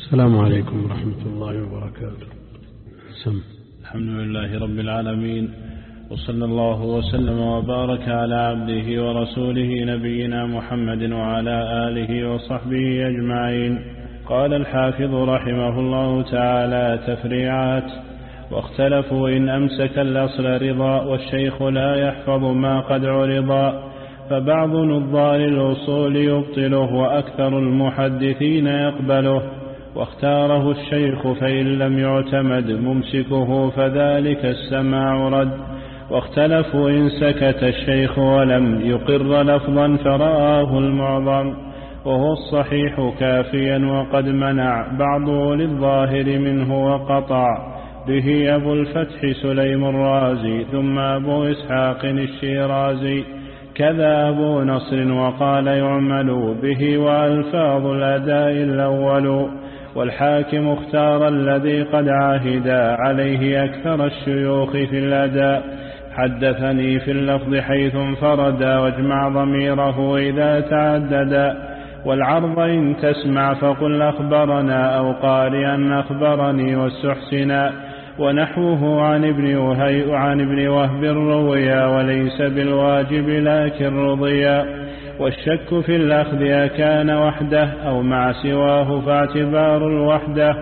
السلام عليكم ورحمة الله وبركاته. الحمد لله رب العالمين، وصلى الله وسلم وبارك على عبده ورسوله نبينا محمد وعلى آله وصحبه أجمعين. قال الحافظ رحمه الله تعالى: تفريعات. واختلفوا إن أمسك الأصل رضا والشيخ لا يحفظ ما قد عرضا، فبعض نظار الأصول يبطله وأكثر المحدثين يقبله، واختاره الشيخ فإن لم يعتمد ممسكه فذلك السماع رد. واختلفوا إن سكت الشيخ ولم يقر لفظا فرآه المعظم وهو الصحيح كافيا، وقد منع بعضه للظاهر منه وقطع به أبو الفتح سليم الرازي ثم أبو إسحاق الشيرازي، كذا أبو نصر، وقال يعمل به وألفاظ الأداء الأول. والحاكم اختار الذي قد عاهدا عليه أكثر الشيوخ في الأداء: حدثني في اللفظ حيث انفردا، واجمع ضميره إذا تعددا. والعرض إن تسمع فقل أخبرنا أو قارئا أخبرني واستحسنا، ونحوه عن ابن وهب رويا، وليس بالواجب لكن رضيا. والشك في الأخذ أكان وحده أو مع سواه فاعتبار الوحدة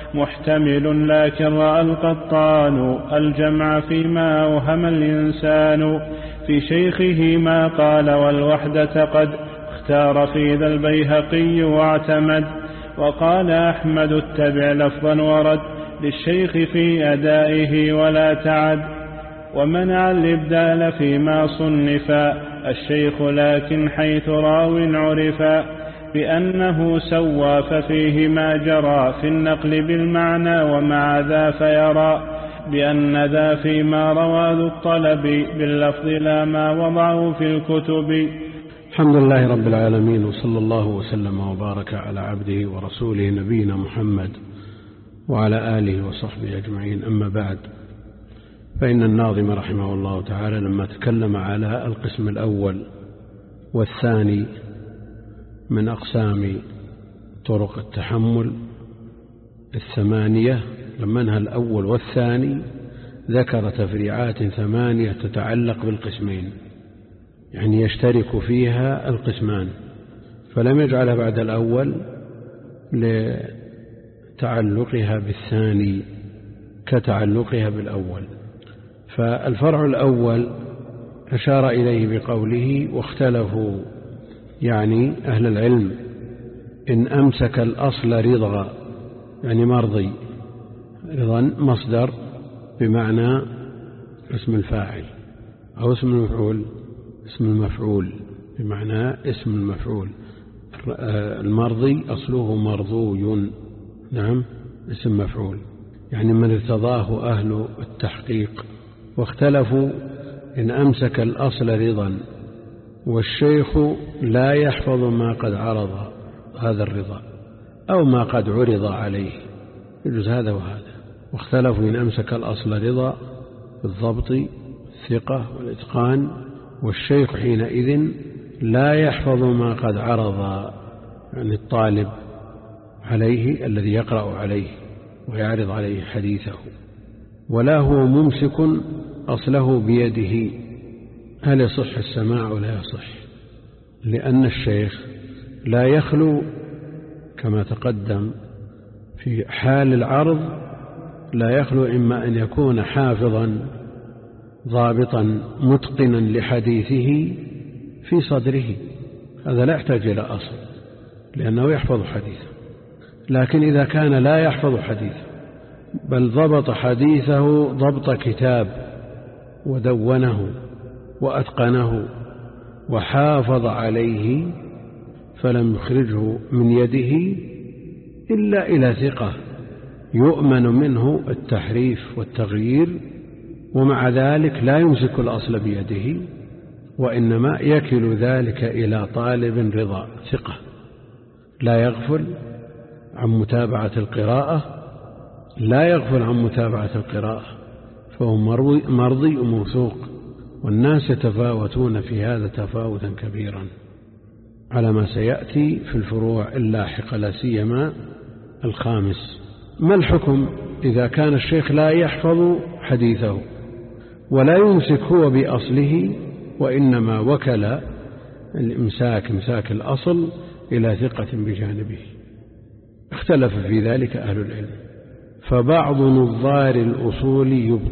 محتمل، لكن رأى القطان الجمع فيما أوهم الإنسان. في شيخه ما قال والوحدة قد اختار في ذا البيهقي واعتمد. وقال أحمد اتبع لفظا ورد للشيخ في أدائه ولا تعد. ومنع الإبدال فيما صنفا الشيخ، لكن حيث راو عرفا بأنه سوى ففيه ما جرى في النقل بالمعنى، ومع ذا فيرى بأن ذا فيما روى ذو الطلب باللفظ لا ما وضعه في الكتب. الحمد لله رب العالمين، وصلى الله وسلم وبارك على عبده ورسوله نبينا محمد وعلى آله وصحبه أجمعين. أما بعد، فإن الناظم رحمه الله تعالى لما تكلم على القسم الأول والثاني من أقسام طرق التحمل الثمانية، لما انهى الأول والثاني ذكر تفريعات 8 تتعلق بالقسمين، يعني يشترك فيها القسمان، فلم يجعلها بعد الأول لتعلقها بالثاني كتعلقها بالأول. فالفرع الأول أشار إليه بقوله: واختلفوا، يعني أهل العلم، إن أمسك الأصل رضا، يعني مرضي. رضا مصدر بمعنى اسم الفاعل أو اسم المفعول، اسم المفعول بمعنى اسم المفعول. المرضي أصله مرضوي، نعم، اسم مفعول، يعني من ارتضاه أهل التحقيق. واختلفوا إن أمسك الأصل رضا والشيخ لا يحفظ ما قد عرض هذا الرضا أو ما قد عرض عليه، يجوز هذا وهذا. واختلفوا إن أمسك الأصل رضا بالضبط الثقة والإتقان، والشيخ حينئذ لا يحفظ ما قد عرض، يعني الطالب عليه الذي يقرأ عليه ويعرض عليه حديثه. ولا هو ممسك أصله بيده. هل يصح السماع؟ لا يصح، لأن الشيخ لا يخلو كما تقدم في حال العرض، لا يخلو إما أن يكون حافظا ضابطا متقنا لحديثه في صدره، هذا لا يحتاج إلى أصل لأنه يحفظ حديثه. لكن إذا كان لا يحفظ حديثه بل ضبط حديثه ضبط كتاب ودونه وأتقنه وحافظ عليه، فلم يخرجه من يده إلا إلى ثقة يؤمن منه التحريف والتغيير، ومع ذلك لا يمسك الأصل بيده، وإنما يكل ذلك إلى طالب رضا ثقة لا يغفل عن متابعة القراءة، لا يغفل عن متابعة القراءة، فهو مرضي وموثوق. والناس يتفاوتون في هذا تفاوتا كبيرا على ما سيأتي في الفروع اللاحقة، لا سيما الخامس: ما الحكم إذا كان الشيخ لا يحفظ حديثه ولا يمسك هو بأصله، وإنما وكل إمساك الأصل إلى ثقة بجانبه؟ اختلف في ذلك أهل العلم، فبعض نظار الأصول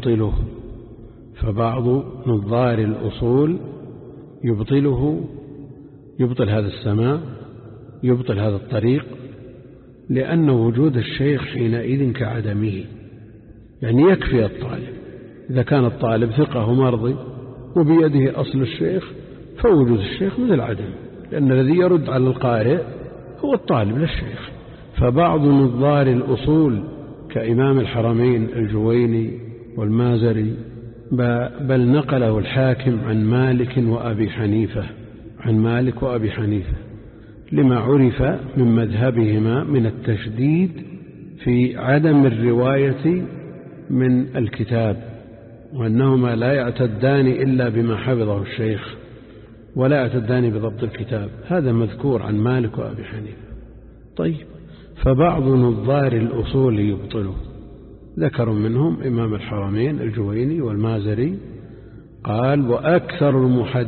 يبطل هذا السماع، يبطل هذا الطريق، لأن وجود الشيخ حينئذ كعدمه. يعني يكفي الطالب إذا كان الطالب ثقة ومرضي وبيده أصل الشيخ، فوجود الشيخ مثل عدم، لأن الذي يرد على القارئ هو الطالب للشيخ. فبعض نظار الأصول كإمام الحرمين الجويني والمازري، بل نقله الحاكم عن مالك وأبي حنيفة لما عرف من مذهبهما من التشديد في عدم الرواية من الكتاب، وأنهما لا يعتدان إلا بما حفظه الشيخ ولا يعتدان بضبط الكتاب. هذا مذكور عن مالك وأبي حنيفة. طيب، فبعض نظار الأصول يبطله، ذكروا منهم إمام الحرمين الجويني والمازري، قال: وأكثر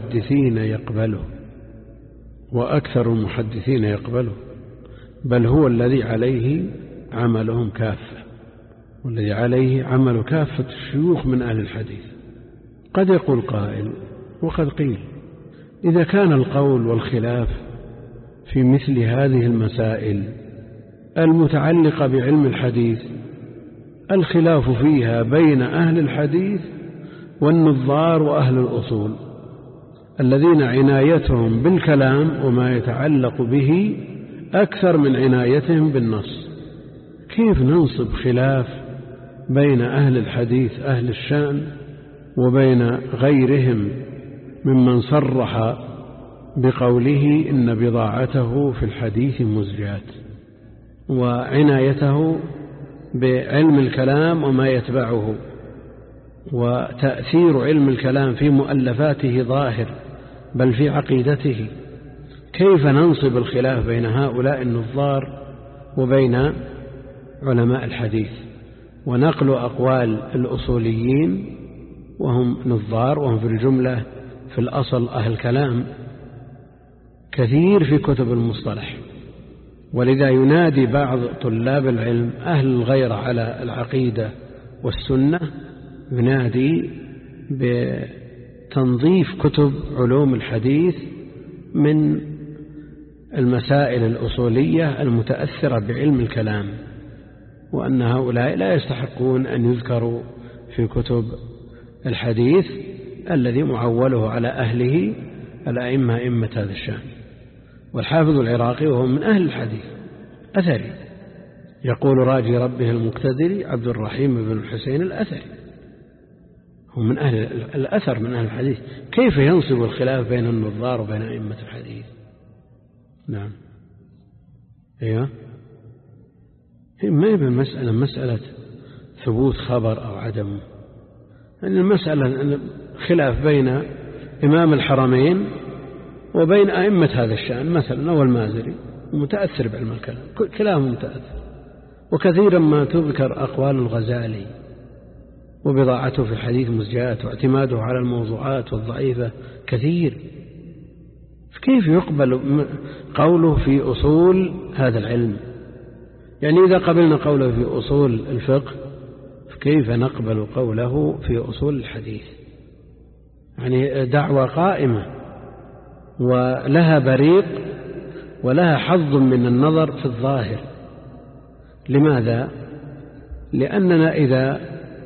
المحدثين يقبله، بل هو الذي عليه عملهم كافة، والذي عليه عمل كافة الشيوخ من أهل الحديث. قد يقول قائل وقد قيل: إذا كان القول والخلاف في مثل هذه المسائل المتعلقة بعلم الحديث الخلاف فيها بين أهل الحديث والنظار وأهل الأصول الذين عنايتهم بالكلام وما يتعلق به أكثر من عنايتهم بالنص، كيف ننصب خلاف بين أهل الحديث أهل الشأن وبين غيرهم ممن صرح بقوله إن بضاعته في الحديث مزجات، وعنايته بعلم الكلام وما يتبعه، وتأثير علم الكلام في مؤلفاته ظاهر بل في عقيدته؟ كيف ننصب الخلاف بين هؤلاء النظار وبين علماء الحديث؟ ونقل أقوال الأصوليين وهم نظار وهم في الجملة في الأصل أهل كلام كثير في كتب المصطلح، ولذا ينادي بعض طلاب العلم أهل الغيرة على العقيدة والسنة، ينادي بتنظيف كتب علوم الحديث من المسائل الأصولية المتأثرة بعلم الكلام، وأن هؤلاء لا يستحقون أن يذكروا في كتب الحديث الذي معوله على أهله الأئمة أئمة هذا الشأن. والحافظ العراقي وهو من أهل الحديث أثري، يقول راجي ربه المقتدري عبد الرحيم بن الحسين الأثري، هو من أهل الأثر من أهل الحديث. كيف ينصب الخلاف بين النظار وبين أئمة الحديث؟ نعم، أيوة، ما يبقى مسألة ثبوت خبر أو عدمه، يعني المسألة خلاف بين إمام الحرمين وبين أئمة هذا الشأن مثلا والمازري، متأثر بعلم الكلام، كلامه متأثر. وكثيرا ما تذكر أقوال الغزالي وبضاعته في الحديث مزجات، واعتماده على الموضوعات والضعيفة كثير. كيف يقبل قوله في أصول هذا العلم؟ يعني إذا قبلنا قوله في أصول الفقه كيف نقبل قوله في أصول الحديث؟ يعني دعوة قائمة ولها بريق ولها حظ من النظر في الظاهر. لماذا؟ لأننا إذا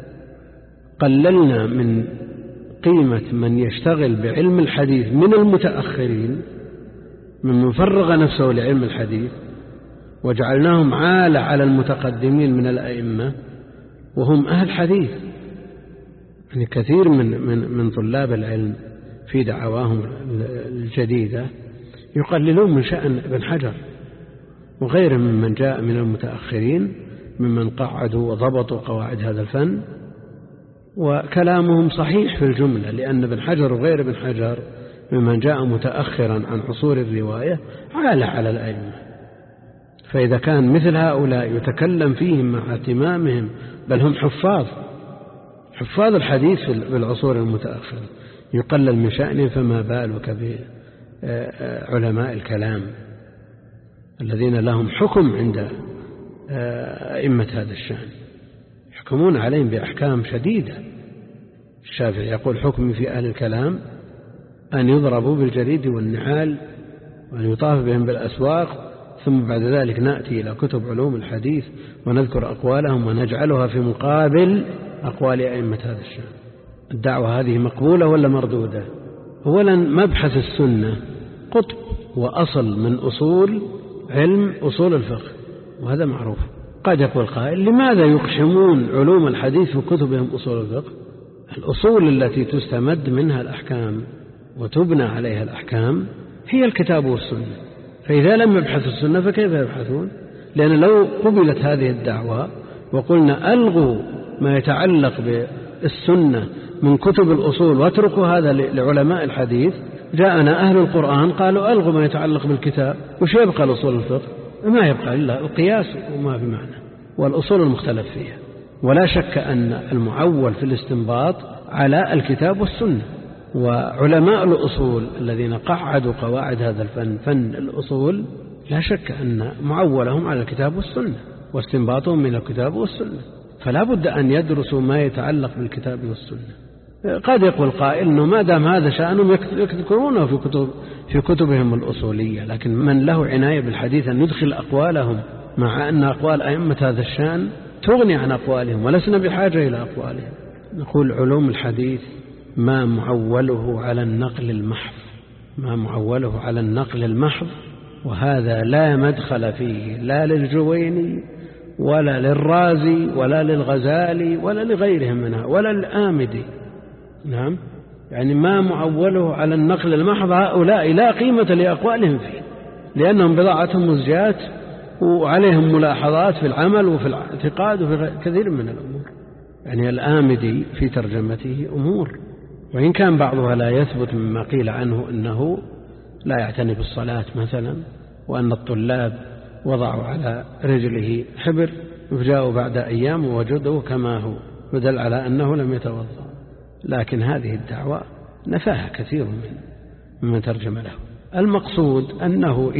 قللنا من قيمة من يشتغل بعلم الحديث من المتأخرين ممن فرغ نفسه لعلم الحديث وجعلناهم عالة على المتقدمين من الأئمة وهم أهل حديث، يعني كثير من طلاب العلم في دعواهم الجديدة يقللون من شأن ابن حجر وغيره ممن جاء من المتأخرين ممن قعدوا وضبطوا قواعد هذا الفن، وكلامهم صحيح في الجملة، لأن ابن حجر وغير ابن حجر ممن جاء متأخرا عن عصور الرواية عالة على الأئمة. فإذا كان مثل هؤلاء يتكلم فيهم مع اهتمامهم، بل هم حفاظ الحديث في العصور المتأخرة، يقلل من شأنهم، فما بالك بعلماء الكلام الذين لهم حكم عند أئمة هذا الشأن، يحكمون عليهم بأحكام شديدة. الشافعي يقول: حكمي في أهل الكلام أن يضربوا بالجريد والنعال وأن يطاف بهم بالأسواق، ثم بعد ذلك نأتي إلى كتب علوم الحديث ونذكر أقوالهم ونجعلها في مقابل أقوال أئمة هذا الشأن. الدعوة هذه مقبولة ولا مردودة؟ أولا، مبحث السنة قطب وأصل من أصول علم أصول الفقه، وهذا معروف. قد يقول قائل: لماذا يقحمون علوم الحديث في كتبهم أصول الفقه؟ الأصول التي تستمد منها الأحكام وتبنى عليها الأحكام هي الكتاب والسنة، فإذا لم يبحثوا السنة فكيف يبحثون؟ لأن لو قبلت هذه الدعوة وقلنا ألغوا ما يتعلق بالسنة من كتب الأصول واتركوا هذا لعلماء الحديث، جاءنا أهل القرآن قالوا ألغوا ما يتعلق بالكتاب، وش يبقى الأصول الفقه؟ ما يبقى إلا القياس وما في معنى، والأصول المختلف فيها. ولا شك أن المعول في الاستنباط على الكتاب والسنة، وعلماء الأصول الذين قعدوا قواعد هذا الفن، فن الأصول، لا شك أن معولهم على الكتاب والسنة واستنباطهم من الكتاب والسنة، فلا بد أن يدرسوا ما يتعلق بالكتاب والسنة. قد يقول قائل أنه ما دام هذا شأنهم يذكرونه في كتبهم الأصولية، لكن من له عناية بالحديث أن يدخل أقوالهم، مع أن أقوال أئمة هذا الشأن تغني عن أقوالهم ولسنا بحاجة إلى أقوالهم. نقول علوم الحديث ما معوله على النقل المحض، وهذا لا مدخل فيه لا للجويني ولا للرازي ولا للغزالي ولا لغيرهم منها ولا الآمدي. نعم، يعني ما معوله على النقل المحض هؤلاء لا قيمة لأقوالهم فيه، لأنهم بضاعتهم مزجات وعليهم ملاحظات في العمل وفي الاعتقاد وفي كثير من الأمور. يعني الآمدي في ترجمته أمور، وإن كان بعضها لا يثبت مما قيل عنه أنه لا يعتني بالصلاة مثلا، وأن الطلاب وضعوا على رجله حبر وجاءوا بعد أيام ووجدوا كما هو، يدل على أنه لم يتوضأ. لكن هذه الدعوة نفاها كثير ممن ترجم له. المقصود أنه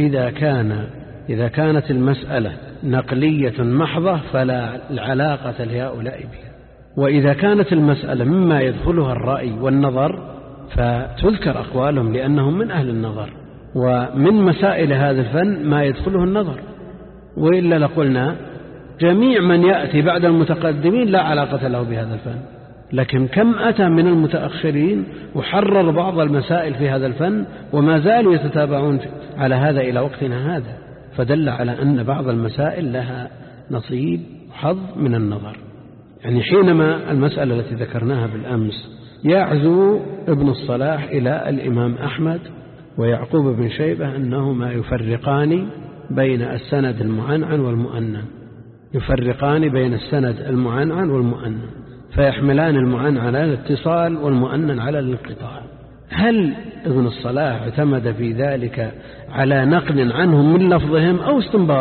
إذا كانت المسألة نقلية محضة فلا علاقة لهؤلاء بها، وإذا كانت المسألة مما يدخلها الرأي والنظر فتذكر أقوالهم لأنهم من أهل النظر، ومن مسائل هذا الفن ما يدخله النظر، وإلا لقلنا جميع من يأتي بعد المتقدمين لا علاقة له بهذا الفن. لكن كم أتى من المتأخرين وحرر بعض المسائل في هذا الفن وما زالوا يتتابعون على هذا إلى وقتنا هذا، فدل على أن بعض المسائل لها نصيب حظ من النظر. يعني حينما المسألة التي ذكرناها بالأمس، يعزو ابن الصلاح إلى الإمام أحمد ويعقوب بن شيبة أنهما يفرقان بين السند المعنعن والمؤنن، يفرقان بين السند المعنعن والمؤنن، فيحملان المعنعن على الاتصال والمؤنن على الانقطاع. هل ابن الصلاح اعتمد في ذلك على نقل عنهم من لفظهم أو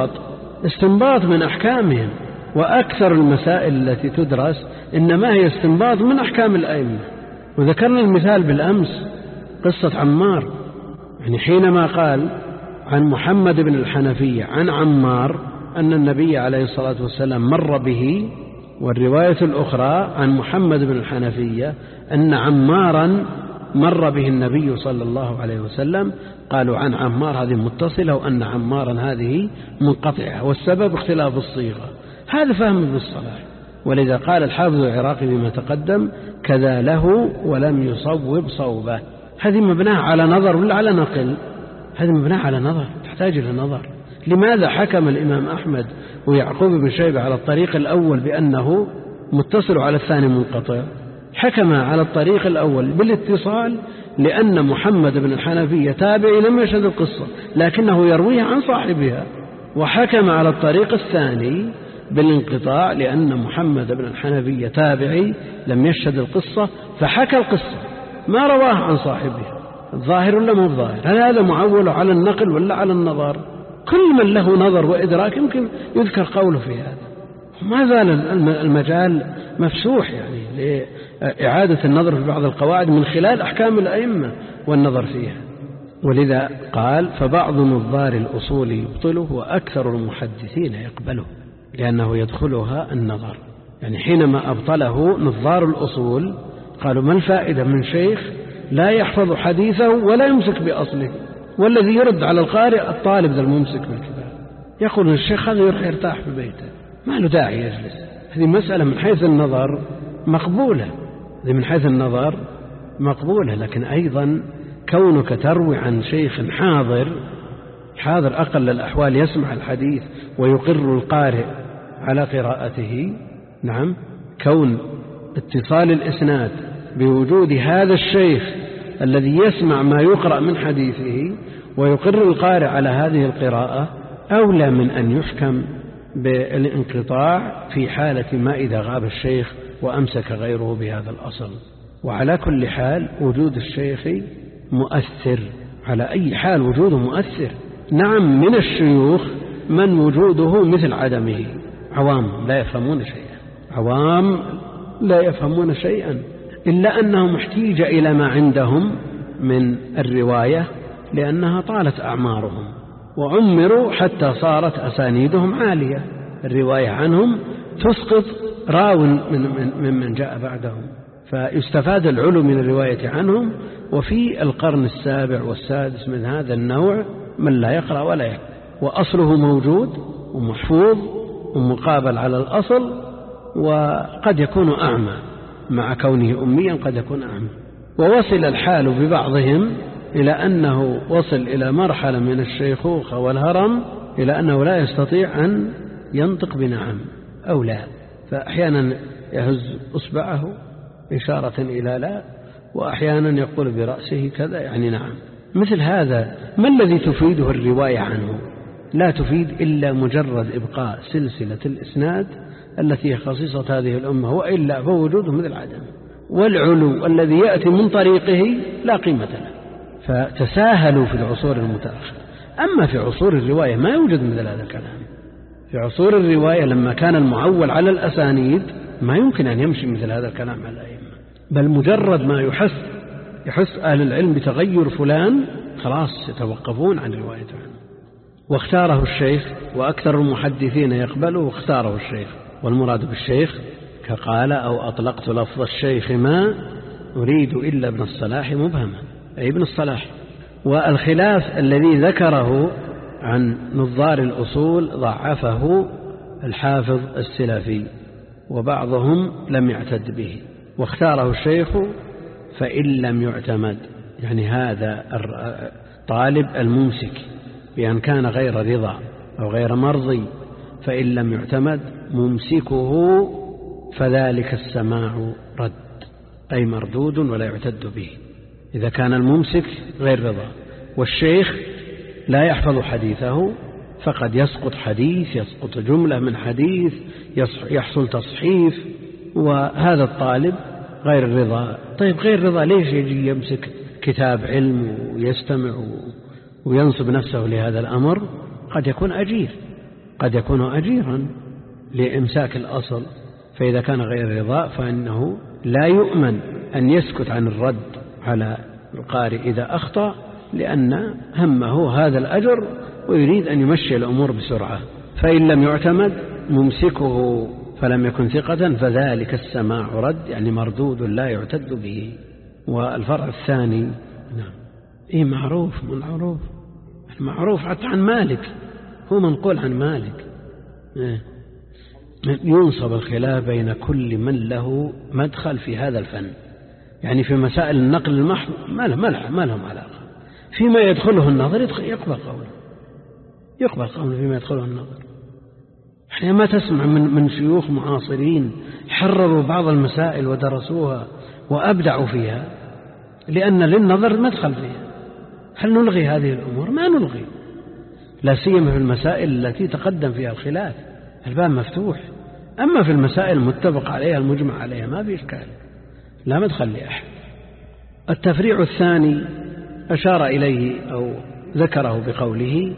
استنباط من أحكامهم؟ وأكثر المسائل التي تدرس إنما هي استنباط من أحكام الأئمة. وذكرنا المثال بالأمس قصة عمار، يعني حينما قال عن محمد بن الحنفية عن عمار أن النبي عليه الصلاة والسلام مر به، والرواية الأخرى عن محمد بن الحنفية أن عمارا مر به النبي صلى الله عليه وسلم، قالوا عن عمار هذه متصلة وأن عمارا هذه منقطعة، والسبب اختلاف الصيغة. هذا فهم ابن الصلاح، ولذا قال الحافظ العراقي بما تقدم كذا له ولم يصوب صوبه. هذه مبناها على نظر ولا على نقل؟ هذه مبناها على نظر، تحتاج إلى نظر. لماذا حكم الإمام أحمد ويعقوب بن شيبة على الطريق الأول بأنه متصل وعلى الثاني منقطع؟ حكم على الطريق الأول بالاتصال لأن محمد بن الحنفية تابعي لم يشهد القصة لكنه يرويها عن صاحبها، وحكم على الطريق الثاني بالانقطاع لأن محمد بن الحنفية تابعي لم يشهد القصة فحكى القصة ما رواها عن صاحبها. الظاهر ولا مو الظاهر؟ هل هذا معول على النقل ولا على النظر؟ كل من له نظر وإدراك يمكن يذكر قوله في هذا. ما زال المجال مفسوح يعني لإعادة النظر في بعض القواعد من خلال أحكام الأئمة والنظر فيها. ولذا قال فبعض نظار الأصول يبطله وأكثر المحدثين يقبله، لأنه يدخلها النظر. يعني حينما أبطله نظار الأصول قالوا ما الفائدة من شيخ لا يحفظ حديثه ولا يمسك بأصله، والذي يرد على القارئ الطالب ذا الممسك بالكتاب، يقول الشيخ هذا يروح يرتاح في بيته ما له داعي يجلس. هذه مسألة من حيث النظر مقبولة، هذه من حيث النظر مقبولة، لكن أيضا كونك تروي عن شيخ حاضر أقل الأحوال يسمع الحديث ويقر القارئ على قراءته، نعم، كون اتصال الإسناد بوجود هذا الشيخ الذي يسمع ما يقرأ من حديثه ويقر القارئ على هذه القراءة أولى من أن يحكم بالانقطاع في حالة ما إذا غاب الشيخ وأمسك غيره بهذا الأصل. وعلى كل حال وجود الشيخ مؤثر، على أي حال وجوده مؤثر. نعم، من الشيوخ من وجوده مثل عدمه، عوام لا يفهمون شيئا إلا أنهم احتيج إلى ما عندهم من الرواية لأنها طالت أعمارهم وعمروا حتى صارت أسانيدهم عالية، الرواية عنهم تسقط راو من جاء بعدهم، فيستفاد العلو من الرواية عنهم. وفي القرن السابع والسادس من هذا النوع من لا يقرأ ولا يكتب، وأصله موجود ومحفوظ ومقابل على الأصل، وقد يكون أعمى مع كونه أميا، قد يكون أعمى. ووصل الحال ببعضهم إلى أنه وصل إلى مرحلة من الشيخوخة والهرم إلى أنه لا يستطيع أن ينطق بنعم أو لا، فأحيانا يهز إصبعه إشارة إلى لا، وأحيانا يقول برأسه كذا يعني نعم. مثل هذا ما الذي تفيده الرواية عنه؟ لا تفيد إلا مجرد إبقاء سلسلة الإسناد التي هي خصيصة هذه الأمة، وإلا فوجوده مثل عدم، والعلو الذي يأتي من طريقه لا قيمة له. فتساهلوا في العصور المتأخرة. أما في عصور الرواية ما يوجد مثل هذا الكلام. في عصور الرواية لما كان المعول على الأسانيد ما يمكن أن يمشي مثل هذا الكلام على الأئمة، بل مجرد ما يحس أهل العلم بتغير فلان خلاص يتوقفون عن روايته عنه. واختاره الشيخ، وأكثر المحدثين يقبله واختاره الشيخ. والمراد بالشيخ كقال أو أطلقت لفظ الشيخ ما أريد إلا ابن الصلاح مبهما، أي ابن الصلاح. والخلاف الذي ذكره عن نظار الأصول ضعفه الحافظ السلفي، وبعضهم لم يعتد به، واختاره الشيخ فإن لم يعتمد، يعني هذا طالب الممسك بأن كان غير رضا أو غير مرضي، فإن لم يعتمد ممسكه فذلك السماع رد، أي مردود ولا يعتد به. إذا كان الممسك غير رضا والشيخ لا يحفظ حديثه فقد يسقط حديث، يسقط جملة من حديث، يحصل تصحيف، وهذا الطالب غير الرضا. طيب غير الرضا ليش يجي يمسك كتاب علم ويستمع وينصب نفسه لهذا الأمر؟ قد يكون أجيرا لإمساك الأصل. فإذا كان غير رضا فإنه لا يؤمن أن يسكت عن الرد على القارئ إذا أخطأ، لأن همه هذا الأجر ويريد أن يمشي الأمور بسرعة. فإن لم يعتمد ممسكه فلم يكن ثقة فذلك السماع رد، يعني مردود لا يعتد به. والفرع الثاني نعم معروف حتى عن مالك، هو منقول عن مالك. ينصب الخلاف بين كل من له مدخل في هذا الفن، يعني في مسائل النقل المحض ما لهم علاقة. فيما يدخله النظر يقبل قوله فيما يدخله النظر. احنا ما تسمع من شيوخ معاصرين حرروا بعض المسائل ودرسوها وأبدعوا فيها لأن للنظر مدخل فيها. هل نلغي هذه الأمور؟ ما نلغي، لا سيما في المسائل التي تقدم فيها الخلاف، الباب مفتوح. أما في المسائل المتفق عليها المجمع عليها ما في إشكال، لا مدخل لأحد. التفريع الثاني أشار إليه أو ذكره بقوله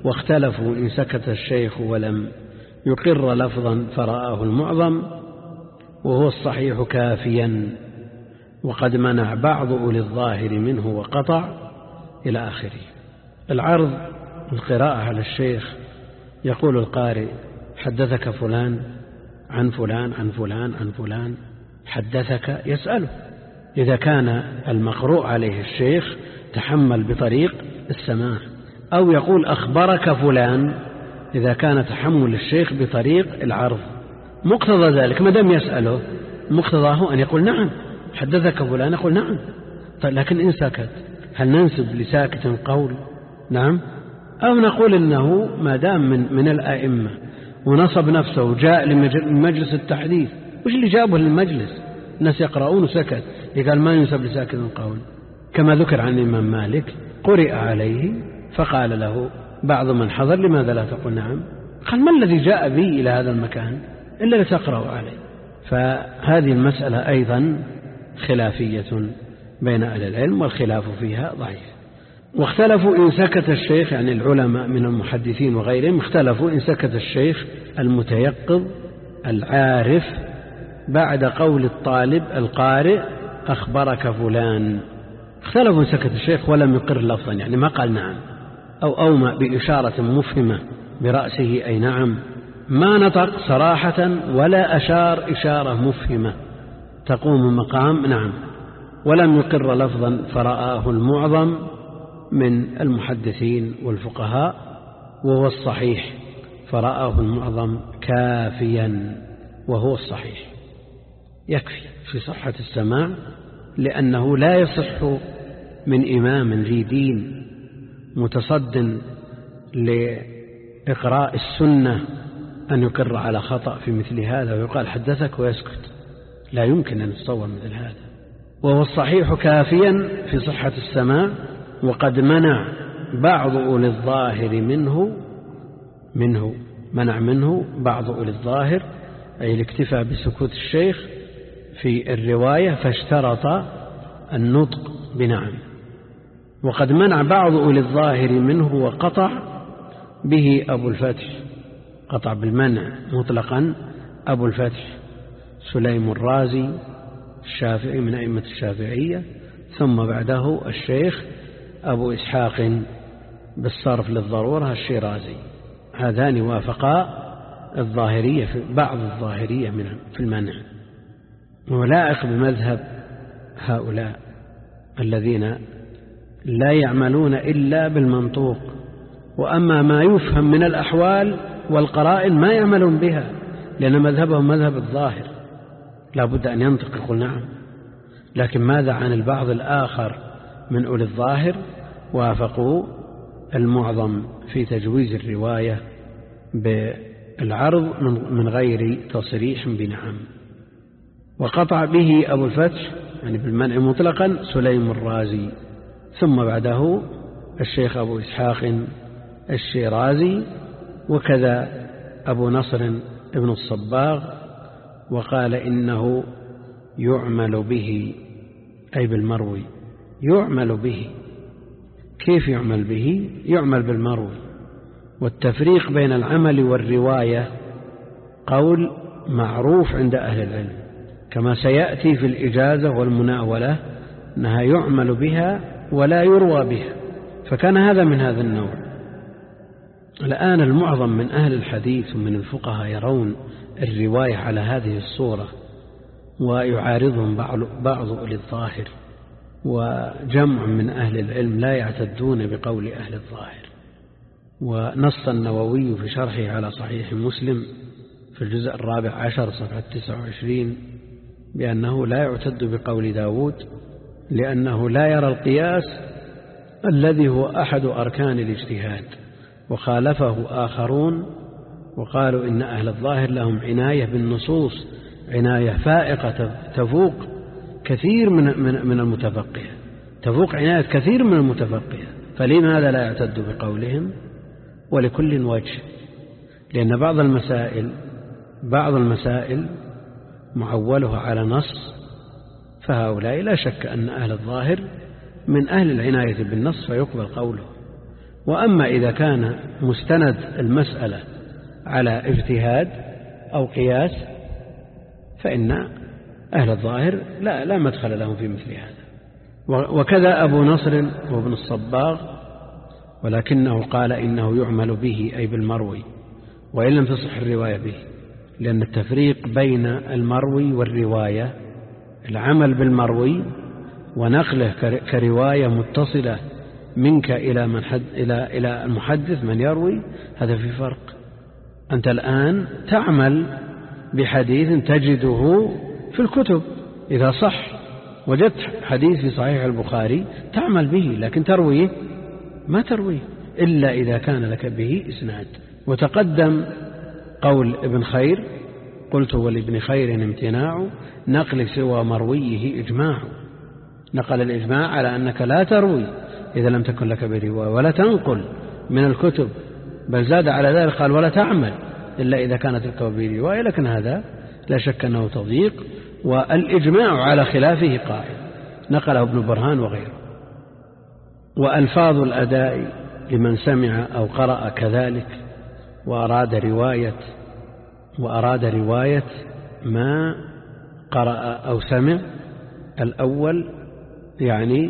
واختلفوا إن سكت الشيخ ولم يقر لفظا فرآه المعظم وهو الصحيح كافيا، وقد منع بعض أولي الظاهر منه وقطع إلى آخره. العرض القراءة على الشيخ، يقول القارئ: حدثك فلان عن فلان عن فلان عن فلان، حدثك، يسأله. إذا كان المقروء عليه الشيخ تحمل بطريق السماع، أو يقول أخبرك فلان إذا كان تحمل الشيخ بطريق العرض. مقتضى ذلك ما دام يسأله مقتضاه أن يقول نعم حدثك فلان، يقول نعم. طيب لكن إن سكت هل ننسب لساكت قول نعم، أو نقول إنه ما دام من الأئمة ونصب نفسه وجاء لمجلس التحديث؟ وش اللي جابه للمجلس؟ الناس يقرؤون وسكت، يقال ما ينسب لساكت قول. كما ذكر عن الإمام مالك قرئ عليه فقال له بعض من حضر: لماذا لا تقول نعم؟ قال: ما الذي جاء بي إلى هذا المكان إلا لتقرأ عليه. فهذه المسألة أيضا خلافية بين أهل العلم، والخلاف فيها ضعيف. واختلفوا إن سكت الشيخ، يعني العلماء من المحدثين وغيرهم اختلفوا إن سكت الشيخ المتيقظ العارف بعد قول الطالب القارئ أخبرك فلان، اختلفوا إن سكت الشيخ ولم يقر لفظا، يعني ما قال نعم، أو أومأ بإشارة مفهمة برأسه أي نعم، ما نطق صراحة ولا أشار إشارة مفهمة تقوم مقام نعم، ولم يقر لفظا فرآه المعظم من المحدثين والفقهاء وهو الصحيح، فرآه المعظم كافيا وهو الصحيح، يكفي في صحة السماع، لأنه لا يصح من إمام ذي دين متصد لإقراء السنة أن يقر على خطأ في مثل هذا ويقال حدثك ويسكت، لا يمكن أن يتصور مثل هذا. وهو الصحيح كافيا في صحة السماع، وقد منع بعض أولي الظاهر منع منه بعض أولي الظاهر، أي الاكتفاء بسكوت الشيخ في الرواية، فاشترط النطق بنعم. وقد منع بعض أولي الظاهر منه وقطع به أبو الفتح، قطع بالمنع مطلقا أبو الفتح سليم الرازي الشافعي من أئمة الشافعية، ثم بعده الشيخ أبو إسحاق بالصرف للضرورة الشيرازي، هذان وافقا الظاهرية في بعض الظاهرية في المنع، ولائق بمذهب هؤلاء الذين لا يعملون إلا بالمنطوق، وأما ما يفهم من الأحوال والقرائن ما يعملون بها، لأن مذهبهم مذهب الظاهر، لا بد أن ينطق يقول نعم. لكن ماذا عن البعض الآخر من أولي الظاهر؟ وافقوا المعظم في تجويز الرواية بالعرض من غير تصريح بنعم. وقطع به أبو الفتح يعني بالمنع مطلقا سليم الرازي، ثم بعده الشيخ أبو إسحاق الشيرازي، وكذا أبو نصر ابن الصباغ، وقال إنه يعمل به أي بالمروي، يعمل به. كيف يعمل به؟ يعمل بالمروي. والتفريق بين العمل والرواية قول معروف عند أهل العلم، كما سيأتي في الإجازة والمناولة أنها يعمل بها ولا يروى بها، فكان هذا من هذا النوع. الآن المعظم من أهل الحديث ومن الفقهاء يرون الرواية على هذه الصورة، ويعارضهم بعض أولي الظاهر، وجمع من أهل العلم لا يعتدون بقول أهل الظاهر. ونص النووي في شرحه على صحيح مسلم في الجزء 14 صفحة 29 بأنه لا يعتد بقول داود، لأنه لا يرى القياس الذي هو أحد أركان الاجتهاد، وخالفه آخرون وقالوا إن أهل الظاهر لهم عناية بالنصوص، عناية فائقة تفوق كثير من المتفقه، تفوق عناية كثير من المتفقه، فلماذا لا يعتد بقولهم؟ ولكل وجه، لأن بعض المسائل معولها على نص، فهؤلاء لا شك أن أهل الظاهر من أهل العناية بالنص فيقبل قوله، وأما إذا كان مستند المسألة على اجتهاد أو قياس فإن أهل الظاهر لا مدخل لهم في مثل هذا. وكذا أبو نصر وابن الصباغ، ولكنه قال إنه يعمل به أي بالمروي وإن لم تصح الرواية به، لأن التفريق بين المروي والرواية العمل بالمروي ونقله كرواية متصلة منك إلى المحدث من يروي، هذا في فرق. أنت الآن تعمل بحديث تجده في الكتب، إذا صح وجدت حديث في صحيح البخاري تعمل به، لكن ترويه ما ترويه إلا إذا كان لك به إسناد. وتقدم قول ابن خير: قلت ولابن خير امتناع نقل سوى مرويه إجماع. نقل الإجماع على أنك لا تروي إذا لم تكن لك برواية ولا تنقل من الكتب، بل زاد على ذلك قال ولا تعمل إلا إذا كانت لك برواية. لكن هذا لا شك أنه تضييق، والإجماع على خلافه قائم، نقله ابن برهان وغيره. وألفاظ الأداء لمن سمع أو قرأ كذلك وأراد رواية ما قرأ أو سمع. الأول يعني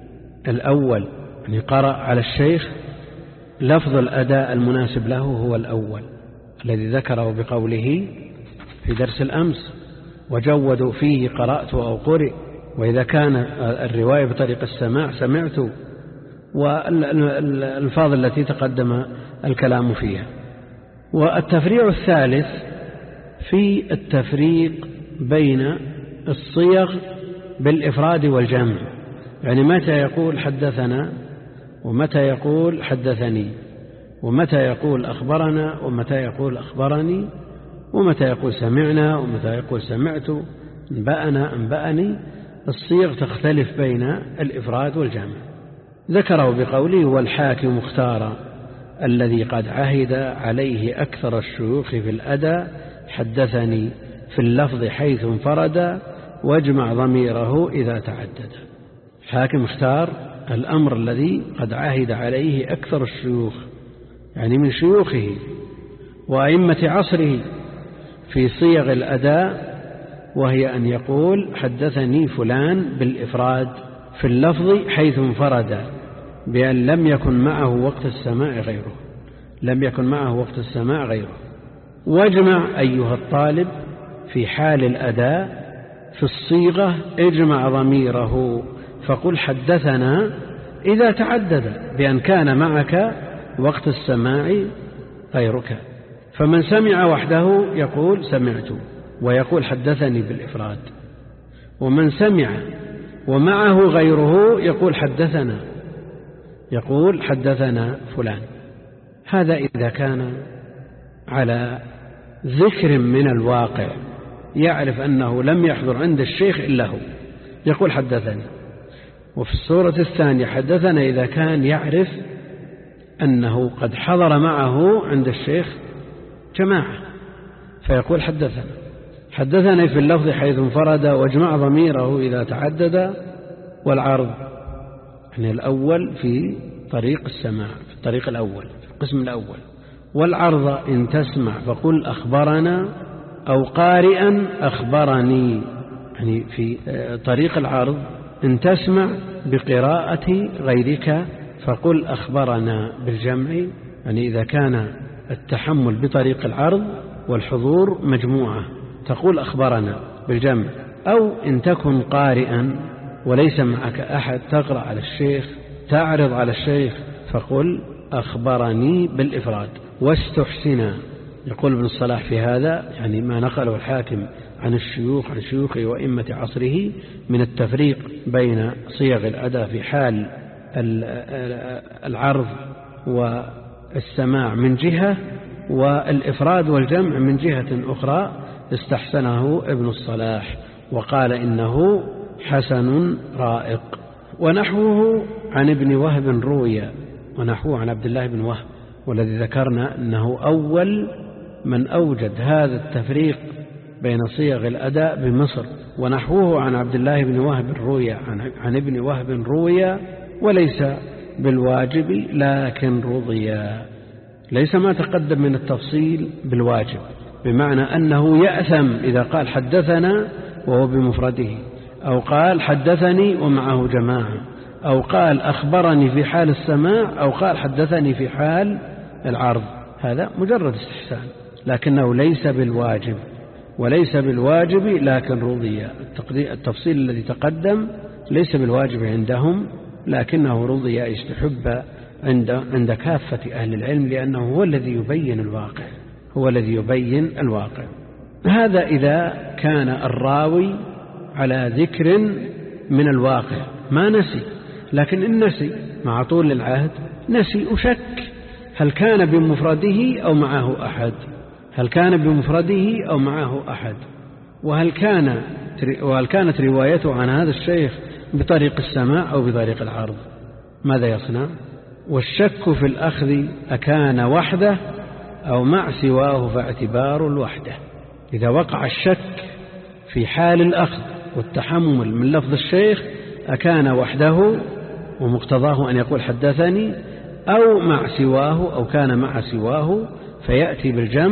قرأ على الشيخ، لفظ الأداء المناسب له هو الأول الذي ذكره بقوله في درس الأمس: وجودوا فيه قرأت أو قرئ. وإذا كان الرواية بطريق السماع سمعت، والألفاظ التي تقدم الكلام فيها. والتفريع الثالث في التفريق بين الصيغ بالإفراد والجمع، يعني متى يقول حدثنا ومتى يقول حدثني، ومتى يقول أخبرنا ومتى يقول أخبرني، ومتى يقول سمعنا ومتى يقول سمعت، أنبأني. الصيغ تختلف بين الإفراد والجمع. ذكره بقوله: والحاكم اختار الذي قد عهد عليه أكثر الشيوخ في الأداء حدثني في اللفظ حيث انفرد واجمع ضميره إذا تعدد. الحاكم اختار الأمر الذي قد عهد عليه أكثر الشيوخ، يعني من شيوخه وأئمة عصره في صيغ الأداء، وهي أن يقول حدثني فلان بالإفراد في اللفظ حيث انفرد، بأن لم يكن معه وقت السماع غيره. واجمع أيها الطالب في حال الأداء في الصيغة اجمع ضميره فقل حدثنا إذا تعدد، بأن كان معك وقت السماع غيرك. فمن سمع وحده يقول سمعت ويقول حدثني بالإفراد، ومن سمع ومعه غيره يقول حدثنا فلان. هذا إذا كان على ذكر من الواقع، يعرف أنه لم يحضر عند الشيخ إلا هو يقول حدثني. وفي الصورة الثانية حدثنا إذا كان يعرف أنه قد حضر معه عند الشيخ جماعة فيقول حدثنا في اللفظ حيث انفرد واجمع ضميره إذا تعدد. والعرض يعني الأول في طريق السماع، في الطريق الأول في القسم الأول. والعرض إن تسمع فقل أخبرنا أو قارئا أخبرني، يعني في طريق العرض إن تسمع بقراءة غيرك فقل أخبرنا بالجمع، يعني إذا كان التحمل بطريق العرض والحضور مجموعة تقول أخبرنا بالجمع. أو إن تكن قارئا وليس معك أحد تقرأ على الشيخ تعرض على الشيخ فقل أخبرني بالإفراد. واستحسنا، يقول ابن الصلاح في هذا، يعني ما نقله الحاكم عن شيوخه وإمة عصره من التفريق بين صيغ الأداء في حال العرض والسماع من جهة، والإفراد والجمع من جهة أخرى، استحسنه ابن الصلاح وقال إنه حسن رائق. ونحوه عن ابن وهب روي، ونحوه عن عبد الله بن وهب، والذي ذكرنا أنه أول من أوجد هذا التفريق بين صيغ الأداء بمصر. ونحوه عن عبد الله بن وهب روي عن ابن وهب روي، وليس بالواجب لكن رضيا. ليس ما تقدم من التفصيل بالواجب، بمعنى أنه يأثم إذا قال حدثنا وهو بمفرده، أو قال حدثني ومعه جماعة، أو قال أخبرني في حال السماع، أو قال حدثني في حال العرض. هذا مجرد استحسان، لكنه ليس بالواجب، وليس بالواجب لكن رضي. التفصيل الذي تقدم ليس بالواجب عندهم، لكنه رضي يستحب عند كافة أهل العلم، لأنه هو الذي يبين الواقع، هو الذي يبين الواقع. هذا إذا كان الراوي على ذكر من الواقع ما نسي، لكن إن نسي مع طول العهد نسي وشك هل كان بمفرده أو معه أحد، هل كان بمفرده أو معه أحد، وهل كانت روايته عن هذا الشيخ بطريق السماع أو بطريق العرض، ماذا يصنع؟ والشك في الأخذ أكان وحده أو مع سواه فاعتبار الوحدة. إذا وقع الشك في حال الأخذ والتحمل من لفظ الشيخ أكان وحده ومقتضاه أن يقول حدثني، أو مع سواه أو كان مع سواه فيأتي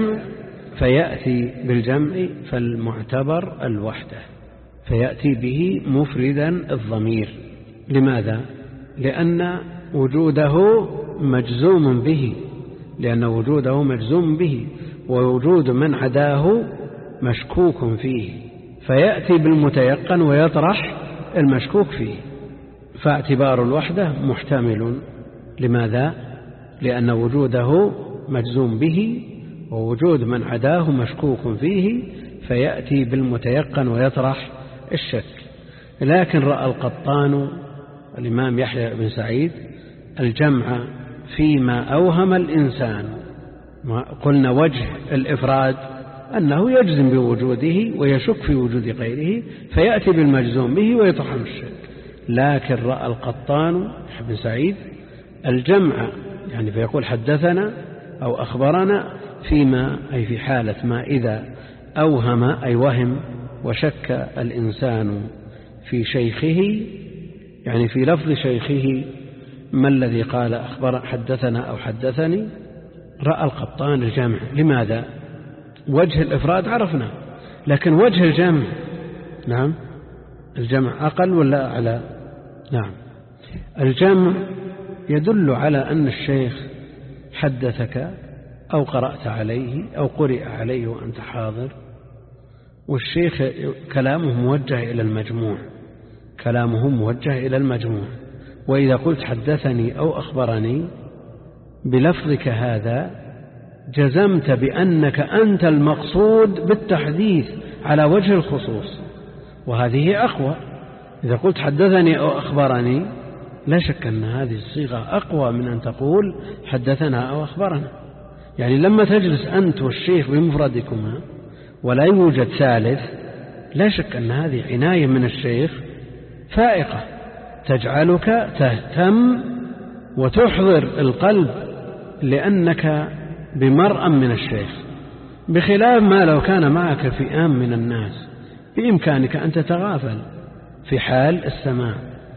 بالجمع فالمعتبر الوحدة، فيأتي به مفردا الضمير. لماذا؟ لأن وجوده مجزوم به، ووجود من عداه مشكوك فيه، فيأتي بالمتيقن ويطرح المشكوك فيه، فاعتبار الوحدة محتمل. لماذا؟ لأن وجوده مجزوم به ووجود من عداه مشكوك فيه، فيأتي بالمتيقن ويطرح الشك. لكن رأى القطان الإمام يحيى بن سعيد الجمع فيما أوهم الإنسان. قلنا وجه الإفراد أنه يجزم بوجوده ويشك في وجود غيره، فيأتي بالمجزوم به ويطرح الشك. لكن رأى القطان بن سعيد الجمع، يعني فيقول حدثنا أو أخبرنا فيما أي في حالة ما إذا أوهم أي وهم وشك الإنسان في شيخه، يعني في لفظ شيخه ما الذي قال حدثنا أو حدثني. رأى القطان الجمع. لماذا؟ وجه الإفراد عرفنا، لكن وجه الجمع، نعم الجمع أقل ولا أعلى؟ نعم الجمع يدل على أن الشيخ حدثك أو قرأت عليه أو قرئ عليه وأنت حاضر، والشيخ كلامه موجه إلى المجموع. وإذا قلت حدثني أو أخبرني بلفظك هذا جزمت بأنك أنت المقصود بالتحديث على وجه الخصوص، وهذه أقوى. إذا قلت حدثني أو أخبرني لا شك أن هذه الصيغة أقوى من أن تقول حدثنا أو أخبرنا. يعني لما تجلس أنت والشيخ بمفردكما ولا يوجد ثالث، لا شك أن هذه عناية من الشيخ فائقة تجعلك تهتم وتحضر القلب لأنك بمرأى من الشيخ، بخلاف ما لو كان معك فئام من الناس بإمكانك أن تتغافل في حال السماع.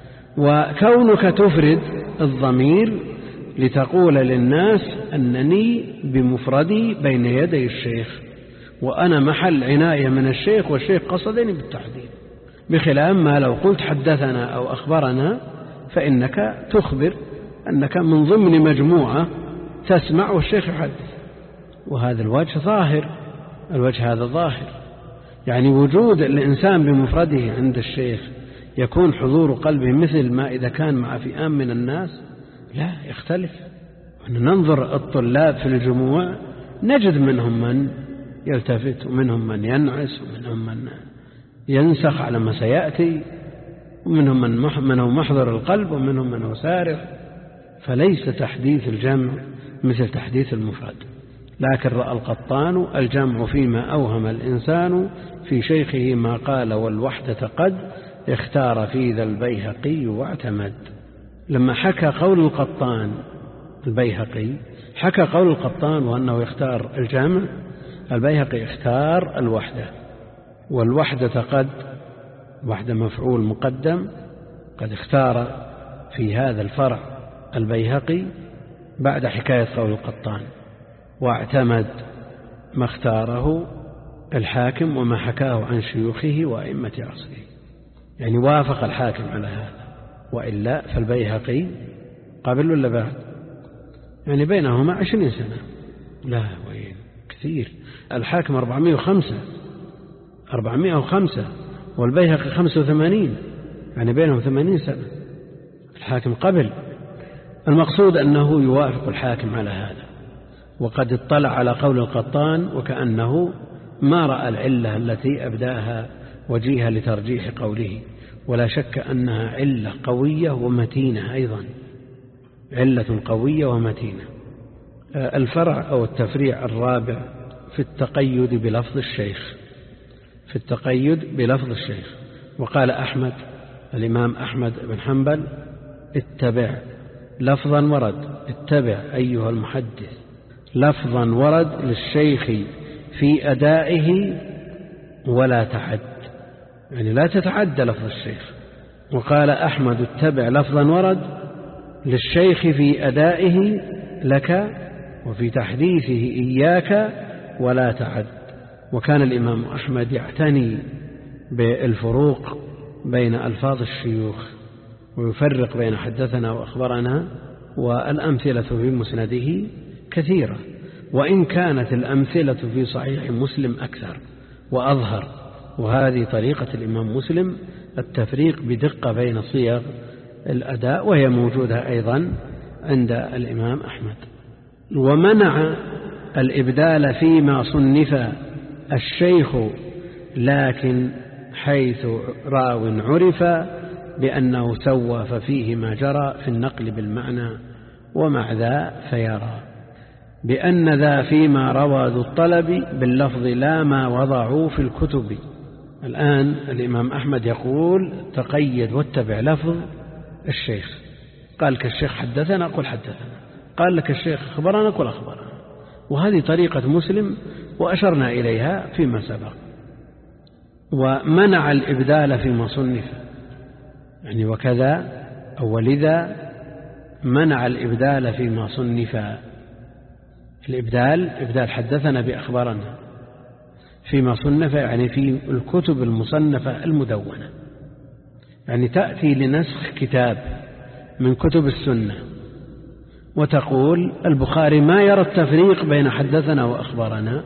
وكونك تفرد الضمير لتقول للناس أنني بمفردي بين يدي الشيخ وأنا محل عناية من الشيخ والشيخ قصدني بالتحديد، بخلاف ما لو قلت حدثنا أو أخبرنا فإنك تخبر أنك من ضمن مجموعة تسمع والشيخ يحدث، وهذا الوجه ظاهر، الوجه هذا ظاهر. يعني وجود الإنسان بمفرده عند الشيخ يكون حضور قلبه مثل ما إذا كان مع فئام من الناس؟ لا، يختلف. ننظر الطلاب في الجموع نجد منهم من يلتفت ومنهم من ينعس ومنهم من ينسخ على ما سيأتي ومنهم من هو محضر القلب ومنهم من هو سارع. فليس تحديث الجمع مثل تحديث المفرد. لكن رأى القطان الجمع فيما أوهم الإنسان في شيخه ما قال والوحدة قد اختار في ذا البيهقي واعتمد. لما حكى قول القطان البيهقي حكى قول القطان وأنه يختار الجمع، البيهقي اختار الوحدة، والوحدة قد وحدة مفعول مقدم، قد اختار في هذا الفرع البيهقي بعد حكاية قول القطان، واعتمد ما اختاره الحاكم وما حكاه عن شيوخه وأئمة عصره، يعني وافق الحاكم على هذا، وإلا فالبيهقي قبل ولا بعد؟ يعني بينهما 20 سنة. لا وين كثير، الحاكم 405 والبيهقي 85، يعني بينهم 80 سنة. الحاكم قبل. المقصود أنه يوافق الحاكم على هذا، وقد اطلع على قول القطان وكأنه ما رأى العلة التي أبداها وجيهة لترجيح قوله، ولا شك أنها علة قوية ومتينة أيضا، علة قوية ومتينة. الفرع أو التفريع الرابع في التقيد بلفظ الشيخ، في التقيد بلفظ الشيخ. وقال أحمد، الإمام أحمد بن حنبل: اتبع لفظا ورد، اتبع أيها المحدث لفظا ورد للشيخ في أدائه ولا تعد، يعني لا تتعدى لفظ الشيخ. وقال أحمد: اتبع لفظا ورد للشيخ في أدائه لك وفي تحديثه إياك ولا تعد. وكان الإمام أحمد يعتني بالفروق بين ألفاظ الشيوخ، ويفرق بين حدثنا وأخبرنا، والأمثلة في مسنده كثيرة، وإن كانت الأمثلة في صحيح مسلم أكثر وأظهر. وهذه طريقة الإمام مسلم، التفريق بدقة بين صيغ الأداء، وهي موجودة أيضا عند الإمام أحمد. ومنع الإبدال فيما صنف الشيخ، لكن حيث راو عرف بأنه سوى ففيه ما جرى في النقل بالمعنى، ومع ذا فيرى بأن ذا فيما روى ذو الطلب باللفظ لا ما وضعوا في الكتب. الآن الإمام أحمد يقول: تقيد واتبع لفظ الشيخ. قال لك الشيخ حدثنا قل حدثنا، قال لك الشيخ أخبرنا قل أخبرنا. وهذه طريقة مسلم وأشرنا إليها فيما سبق. ومنع الإبدال فيما صنف، يعني وكذا أو ولذا منع الإبدال فيما صنف. الإبدال إبدال حدثنا بأخبارنا فيما صنف، يعني في الكتب المصنفة المدونة، يعني تأتي لنسخ كتاب من كتب السنة وتقول البخاري ما يرى التفريق بين حدثنا وأخبارنا،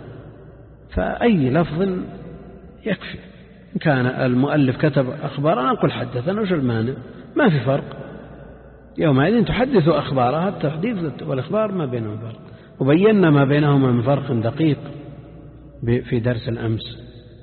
فأي لفظ يكفي. إن كان المؤلف كتب أخبارنا قل حدثنا، وش المانع؟ ما في فرق. يومئذ تحدث أخبارها، التحديث والإخبار ما بينهم فرق، وبينا ما بينهما من فرق دقيق في درس الأمس.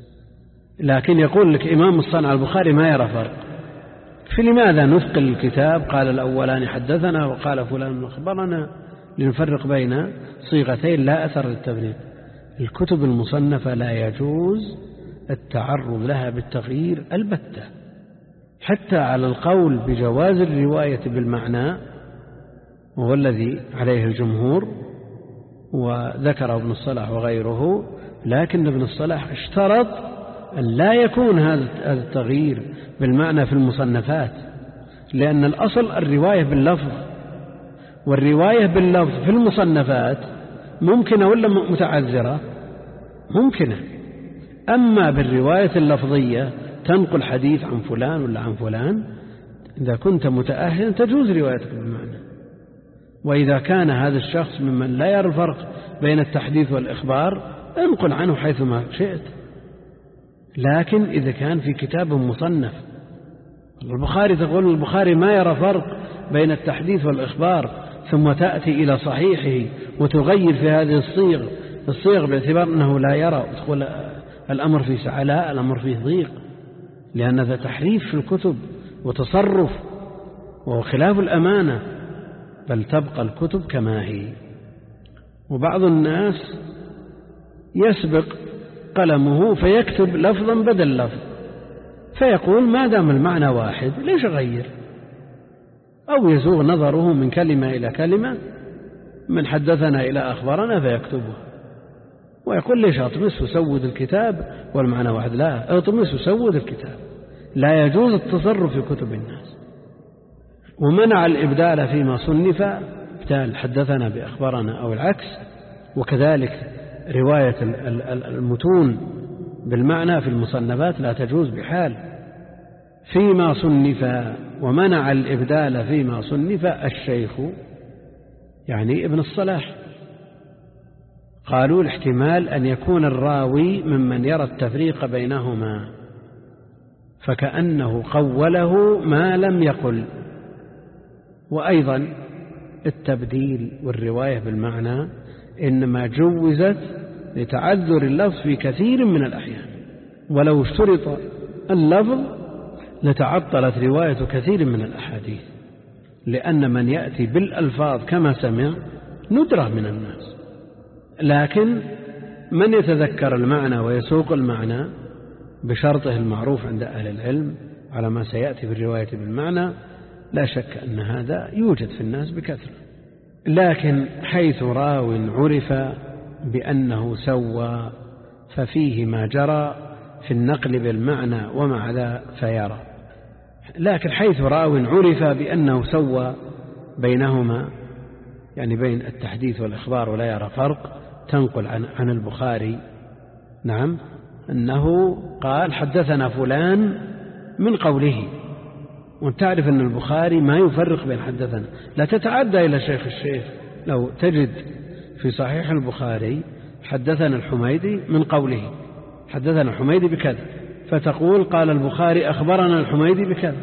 لكن يقول لك إمام الصنع البخاري ما يرى فرق، فلماذا نثقل الكتاب؟ قال الأولان حدثنا وقال فلان أخبرنا، لنفرق بين صيغتين لا أثر للتفريق. الكتب المصنفة لا يجوز التعرض لها بالتغيير البتة، حتى على القول بجواز الرواية بالمعنى، وهو الذي عليه الجمهور وذكر ابن الصلاح وغيره. لكن ابن الصلاح اشترط أن لا يكون هذا التغيير بالمعنى في المصنفات، لأن الأصل الرواية باللفظ، والرواية باللفظ في المصنفات ممكنة ولا متعذرة؟ ممكنة. أما بالرواية اللفظية تنقل حديث عن فلان ولا عن فلان، إذا كنت متأهلا تجوز روايتك بالمعنى. وإذا كان هذا الشخص ممن لا يرى الفرق بين التحديث والإخبار انقل عنه حيثما شئت. لكن إذا كان في كتاب مصنف، البخاري تقول البخاري ما يرى فرق بين التحديث والإخبار، ثم تأتي إلى صحيحه وتغير في هذه الصيغ باعتبار أنه لا يرى، وتقول الأمر في سعة، لا، الأمر فيه ضيق، لأن هذا تحريف في الكتب وتصرف وهو خلاف الأمانة، بل تبقى الكتب كما هي. وبعض الناس يسبق قلمه فيكتب لفظا بدل لفظ، فيقول ما دام المعنى واحد ليش أغير؟ أو يزوغ نظره من كلمة إلى كلمة، من حدثنا إلى أخبرنا فيكتبه، ويقول ليش أطمس وسود الكتاب والمعنى واحد؟ لا، أطمس وسود الكتاب. لا يجوز التصرف في كتب الناس. ومنع الإبدال فيما صنف، ابتال حدثنا بأخبرنا أو العكس. وكذلك رواية المتون بالمعنى في المصنفات لا تجوز بحال فيما صنف. ومنع الإبدال فيما صنف الشيخ يعني ابن الصلاح. قالوا الاحتمال أن يكون الراوي ممن يرى التفريق بينهما، فكأنه قوله ما لم يقل. وأيضا التبديل والرواية بالمعنى إنما جوزت لتعذر اللفظ في كثير من الأحيان، ولو اشترط اللفظ لتعطلت رواية كثير من الأحاديث، لأن من يأتي بالألفاظ كما سمع ندرة من الناس، لكن من يتذكر المعنى ويسوق المعنى بشرطه المعروف عند أهل العلم على ما سيأتي في الرواية بالمعنى، لا شك أن هذا يوجد في الناس بكثرة. لكن حيث راو عرف بأنه سوى ففيه ما جرى في النقل بالمعنى ومع ذا فيرى. لكن حيث راو عرف بأنه سوى بينهما، يعني بين التحديث والإخبار ولا يرى فرق، تنقل عن البخاري نعم أنه قال حدثنا فلان من قوله، وتعرف أن البخاري ما يفرق بين حدثنا، لا تتعدى إلى شيخ الشيخ. لو تجد في صحيح البخاري حدثنا الحميدي من قوله حدثنا الحميدي بكذا، فتقول قال البخاري أخبرنا الحميدي بكذا.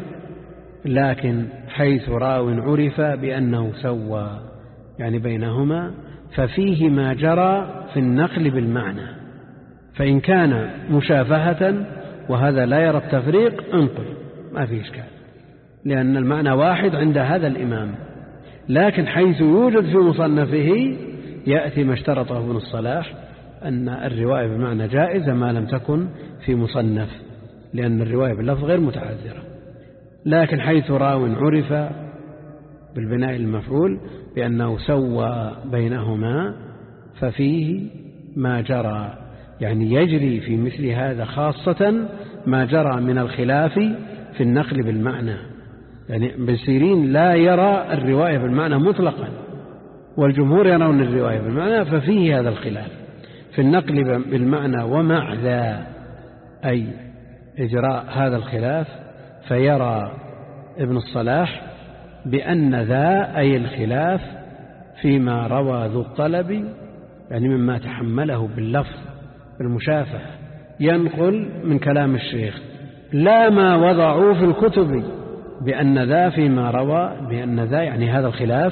لكن حيث راو عرف بأنه سوى يعني بينهما ففيه ما جرى في النقل بالمعنى، فإن كان مشافهة وهذا لا يرى التفريق انقل ما فيه إشكال، لأن المعنى واحد عند هذا الإمام. لكن حيث يوجد في مصنفه يأتي ما اشترطه ابن الصلاح أن الرواية بالمعنى جائزة ما لم تكن في مصنف، لأن الرواية باللفظ غير متعذرة. لكن حيث راو عرف بالبناء المفعول بأنه سوى بينهما ففيه ما جرى، يعني يجري في مثل هذا خاصة ما جرى من الخلاف في النقل بالمعنى. يعني ابن سيرين لا يرى الرواية بالمعنى مطلقا، والجمهور يرون الرواية بالمعنى، ففيه هذا الخلاف في النقل بالمعنى ومع ذا، أي إجراء هذا الخلاف. فيرى ابن الصلاح بأن ذا أي الخلاف فيما روى ذو الطلب، يعني مما تحمله باللفظ بالمشافهة، ينقل من كلام الشيخ لا ما وضعوا في الكتب، بأن ذا فيما روى، بأن ذا يعني هذا الخلاف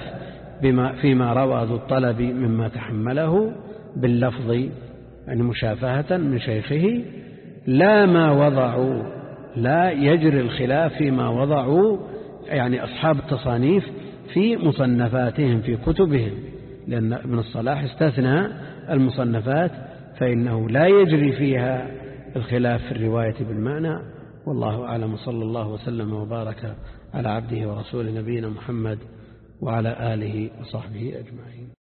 فيما روى ذو الطلب مما تحمله باللفظ يعني مشافهة من شيخه، لا ما وضعوا، لا يجري الخلاف فيما وضعوا يعني أصحاب التصانيف في مصنفاتهم في كتبهم، لأن ابن الصلاح استثنى المصنفات فإنه لا يجري فيها الخلاف في الرواية بالمعنى. والله أعلم، صلى الله وسلم وبارك على عبده ورسوله نبينا محمد وعلى آله وصحبه أجمعين.